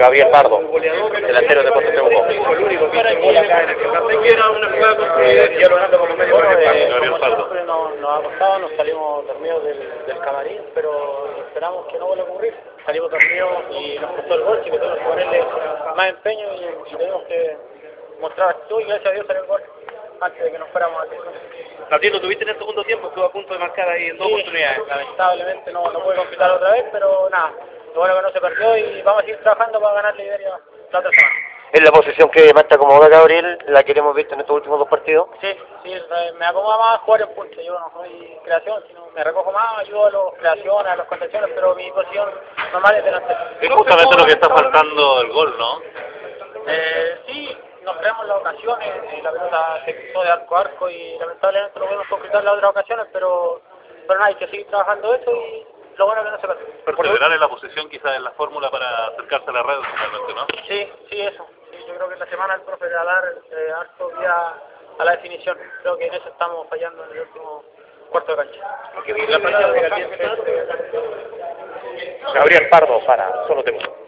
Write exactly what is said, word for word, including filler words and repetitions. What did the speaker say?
Gabriel Pardo, delantero de Deportes Temuco. El único que hizo gol acá en el Jardín, que era una jugada construida, y ya lo ando como medio Bueno, Gabriel eh, Pardo. como siempre nos, nos ha costado, nos salimos dormidos del, del camarín, pero esperamos que no vuelva a ocurrir. Salimos dormidos y nos costó el gol, así que tenemos que ponerle más empeño y, y tenemos que mostrar actitud y gracias a Dios salió el gol antes de que nos fuéramos a tiempo. Gabriel, lo tuviste en el segundo tiempo, estuvo a punto de marcar ahí en dos Sí, oportunidades. lamentablemente no, no pude completar otra vez, pero nada, lo bueno que no se perdió y vamos a seguir trabajando para ganar la Iberia la otra semana. Es la posición que más te acomoda, Gabriel, la que hemos visto en estos últimos dos partidos. Sí, sí, me acomoda más jugar en punta. Yo no soy creación, sino me recojo más, ayudo a las creaciones, a las contenciones, pero mi posición normal es delantero. Es justamente lo que está faltando el gol, ¿no? Eh, sí, nos creamos las ocasiones, eh, la pelota se cruzó de arco a arco y lamentablemente no pudimos concretar las otras ocasiones, pero, pero nada, hay que seguir trabajando eso y lo bueno es que no se perdió. Perseverar en la posesión quizás es la fórmula para acercarse a la red, finalmente, ¿no? Sí, sí, eso. Sí, yo creo que esta semana el profe le va a dar eh, harto día a la definición. Creo que en eso estamos fallando en el último cuarto de cancha. Porque la falla de Gabriel Gabriel Pardo para Solo Temuco.